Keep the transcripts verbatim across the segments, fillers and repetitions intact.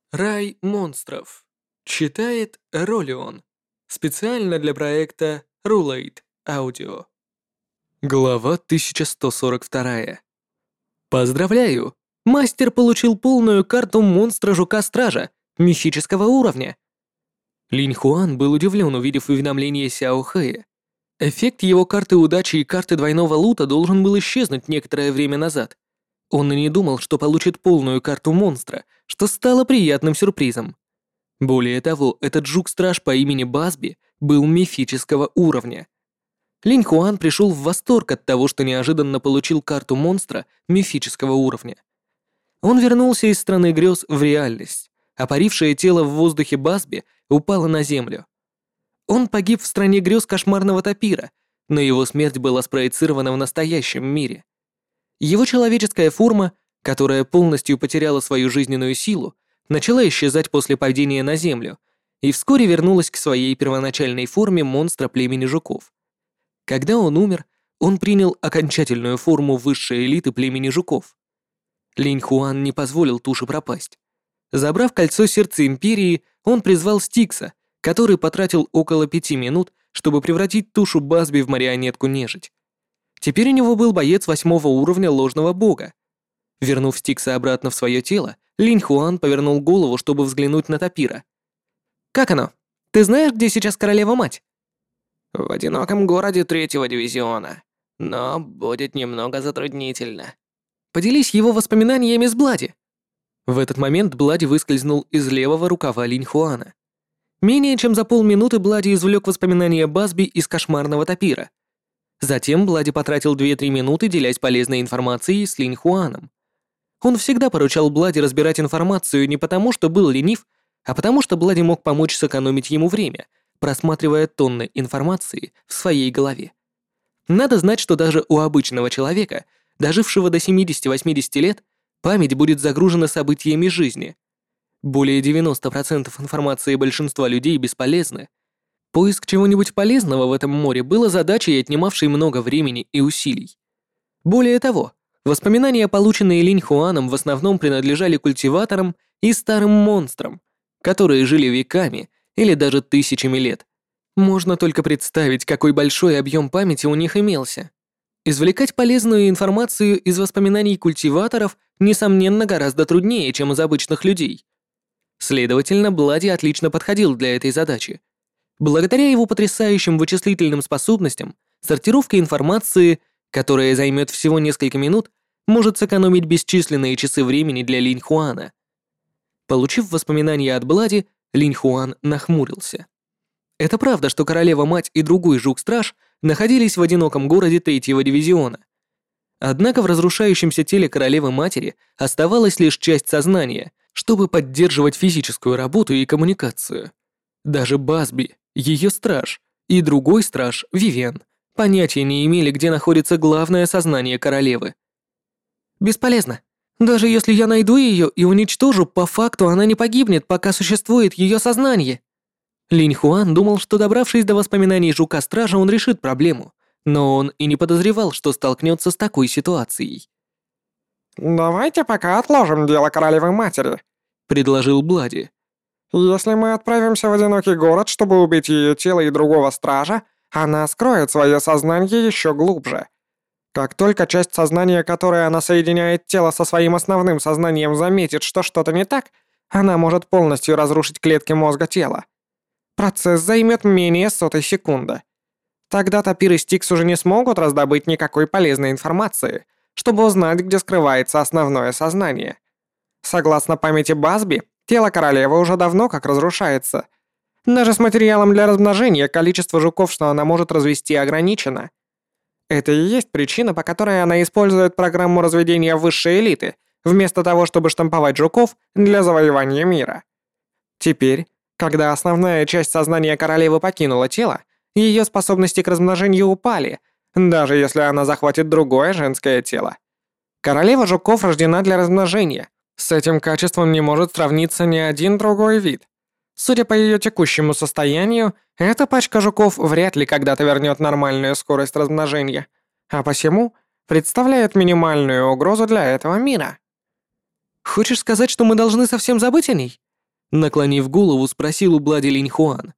Рай монстров. Читает Ролион. Специально для проекта Rulate Audio. Глава тысяча сто сорок два. Поздравляю! Мастер получил полную карту монстра Жука-Стража, мифического уровня. Линь Хуан был удивлен, увидев уведомление Сяо Хэя. Эффект его карты удачи и карты двойного лута должен был исчезнуть некоторое время назад. Он и не думал, что получит полную карту монстра, что стало приятным сюрпризом. Более того, этот жук-страж по имени Басби был мифического уровня. Линь Хуан пришел в восторг от того, что неожиданно получил карту монстра мифического уровня. Он вернулся из страны грез в реальность, а парившее тело в воздухе Басби упало на землю. Он погиб в стране грез кошмарного тапира, но его смерть была спроецирована в настоящем мире. Его человеческая форма, которая полностью потеряла свою жизненную силу, начала исчезать после падения на землю и вскоре вернулась к своей первоначальной форме монстра племени жуков. Когда он умер, он принял окончательную форму высшей элиты племени жуков. Линь Хуан не позволил туше пропасть. Забрав кольцо сердца Империи, он призвал Стикса, который потратил около пяти минут, чтобы превратить тушу Басби в марионетку-нежить. Теперь у него был боец восьмого уровня ложного бога. Вернув Стикса обратно в свое тело, Линь Хуан повернул голову, чтобы взглянуть на Тапира. «Как оно? Ты знаешь, где сейчас королева-мать?» В одиноком городе третьего дивизиона, но будет немного затруднительно. Поделись его воспоминаниями с Блади. В этот момент Блади выскользнул из левого рукава Линь Хуана. Менее чем за полминуты Блади извлек воспоминания Басби из кошмарного Тапира. Затем Блади потратил две-три минуты, делясь полезной информацией с Линь Хуаном. Он всегда поручал Блади разбирать информацию не потому, что был ленив, а потому что Блади мог помочь сэкономить ему время, просматривая тонны информации в своей голове. Надо знать, что даже у обычного человека, дожившего до семидесяти-восьмидесяти лет, память будет загружена событиями жизни. Более девяноста процентов информации большинства людей бесполезны. Поиск чего-нибудь полезного в этом море было задачей, отнимавшей много времени и усилий. Более того, воспоминания, полученные Линь Хуаном, в основном принадлежали культиваторам и старым монстрам, которые жили веками или даже тысячами лет. Можно только представить, какой большой объем памяти у них имелся. Извлекать полезную информацию из воспоминаний культиваторов, несомненно, гораздо труднее, чем из обычных людей. Следовательно, Блади отлично подходил для этой задачи. Благодаря его потрясающим вычислительным способностям, сортировка информации, которая займет всего несколько минут, может сэкономить бесчисленные часы времени для Линь Хуана. Получив воспоминания от Блади, Линь Хуан нахмурился. Это правда, что королева-мать и другой жук-страж находились в одиноком городе третьего дивизиона. Однако в разрушающемся теле королевы-матери оставалась лишь часть сознания, чтобы поддерживать физическую работу и коммуникацию. Даже Басби, ее страж, и другой страж, Вивен, понятия не имели, где находится главное сознание королевы. «Бесполезно. Даже если я найду ее и уничтожу, по факту она не погибнет, пока существует ее сознание». Линь Хуан думал, что, добравшись до воспоминаний Жука-Стража, он решит проблему, но он и не подозревал, что столкнется с такой ситуацией. «Давайте пока отложим дело королевы-матери», — предложил Блади. «Если мы отправимся в одинокий город, чтобы убить ее тело и другого стража, она скроет свое сознание еще глубже. Как только часть сознания, которой она соединяет тело со своим основным сознанием, заметит, что что-то не так, она может полностью разрушить клетки мозга тела. Процесс займет менее сотой секунды. Тогда Тапир и Стикс уже не смогут раздобыть никакой полезной информации, чтобы узнать, где скрывается основное сознание. Согласно памяти Басби, тело королевы уже давно как разрушается. Даже с материалом для размножения количество жуков, что она может развести, ограничено. Это и есть причина, по которой она использует программу разведения высшей элиты, вместо того, чтобы штамповать жуков для завоевания мира. Теперь, когда основная часть сознания королевы покинула тело, ее способности к размножению упали, даже если она захватит другое женское тело. Королева жуков рождена для размножения. С этим качеством не может сравниться ни один другой вид. Судя по ее текущему состоянию, эта пачка жуков вряд ли когда-то вернет нормальную скорость размножения, а посему представляет минимальную угрозу для этого мира. Хочешь сказать, что мы должны совсем забыть о ней? Наклонив голову, спросил у Блади Линьхуан.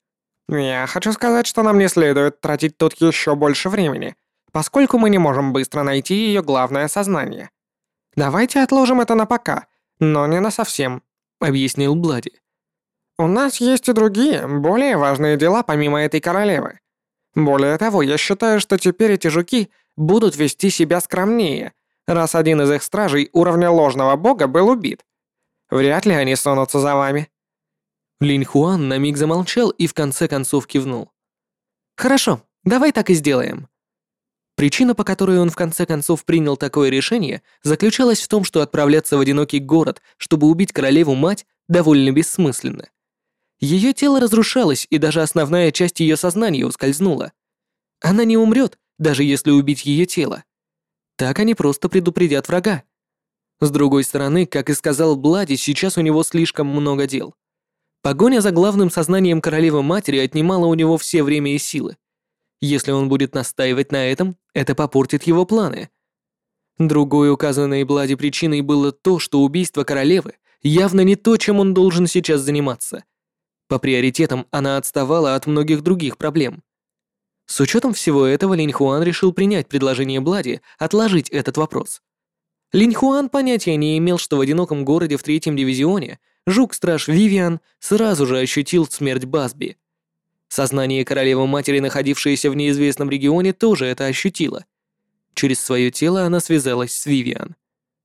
«Я хочу сказать, что нам не следует тратить тут еще больше времени, поскольку мы не можем быстро найти ее главное сознание. Давайте отложим это на пока, но не на совсем», — объяснил Блади. «У нас есть и другие, более важные дела помимо этой королевы. Более того, я считаю, что теперь эти жуки будут вести себя скромнее, раз один из их стражей уровня ложного бога был убит. Вряд ли они сунутся за вами». Линьхуан на миг замолчал и в конце концов кивнул. «Хорошо, давай так и сделаем». Причина, по которой он в конце концов принял такое решение, заключалась в том, что отправляться в одинокий город, чтобы убить королеву-мать, довольно бессмысленно. Ее тело разрушалось, и даже основная часть ее сознания ускользнула. Она не умрет, даже если убить ее тело. Так они просто предупредят врага. С другой стороны, как и сказал Блади, сейчас у него слишком много дел. Погоня за главным сознанием королевы-матери отнимала у него все время и силы. Если он будет настаивать на этом, это попортит его планы. Другой указанной Блади причиной было то, что убийство королевы явно не то, чем он должен сейчас заниматься. По приоритетам она отставала от многих других проблем. С учетом всего этого, Линьхуан решил принять предложение Блади отложить этот вопрос. Линьхуан понятия не имел, что в одиноком городе в третьем дивизионе жук-страж Вивиан сразу же ощутил смерть Басби. Сознание королевы-матери, находившееся в неизвестном регионе, тоже это ощутило. Через свое тело она связалась с Вивиан.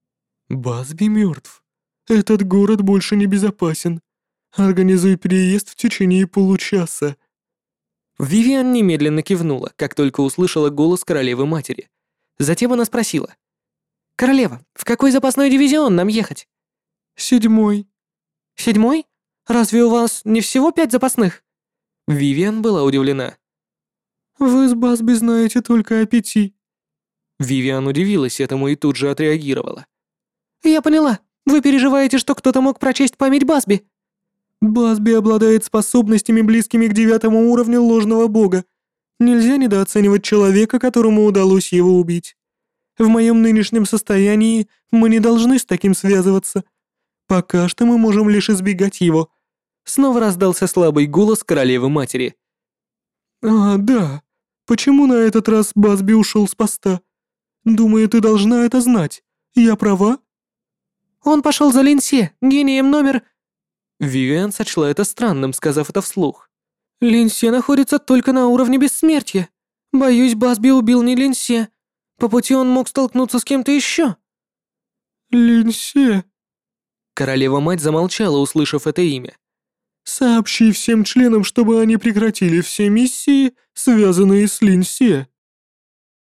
«Басби мертв. Этот город больше не безопасен. Организуй переезд в течение получаса». Вивиан немедленно кивнула, как только услышала голос королевы-матери. Затем она спросила. «Королева, в какой запасной дивизион нам ехать?» «Седьмой». «Седьмой? Разве у вас не всего пять запасных?» Вивиан была удивлена. «Вы с Басби знаете только о пяти». Вивиан удивилась этому и тут же отреагировала. «Я поняла. Вы переживаете, что кто-то мог прочесть память Басби?» «Басби обладает способностями, близкими к девятому уровню ложного бога. Нельзя недооценивать человека, которому удалось его убить. В моем нынешнем состоянии мы не должны с таким связываться. Пока что мы можем лишь избегать его». Снова раздался слабый голос королевы-матери. «А, да. Почему на этот раз Басби ушел с поста? Думаю, ты должна это знать. Я права?» «Он пошел за Линсе, гением номер...» Вивиан сочла это странным, сказав это вслух. «Линсе находится только на уровне бессмертия. Боюсь, Басби убил не Линсе. По пути он мог столкнуться с кем-то еще». «Линсе...» Королева-мать замолчала, услышав это имя. «Сообщи всем членам, чтобы они прекратили все миссии, связанные с Линсе».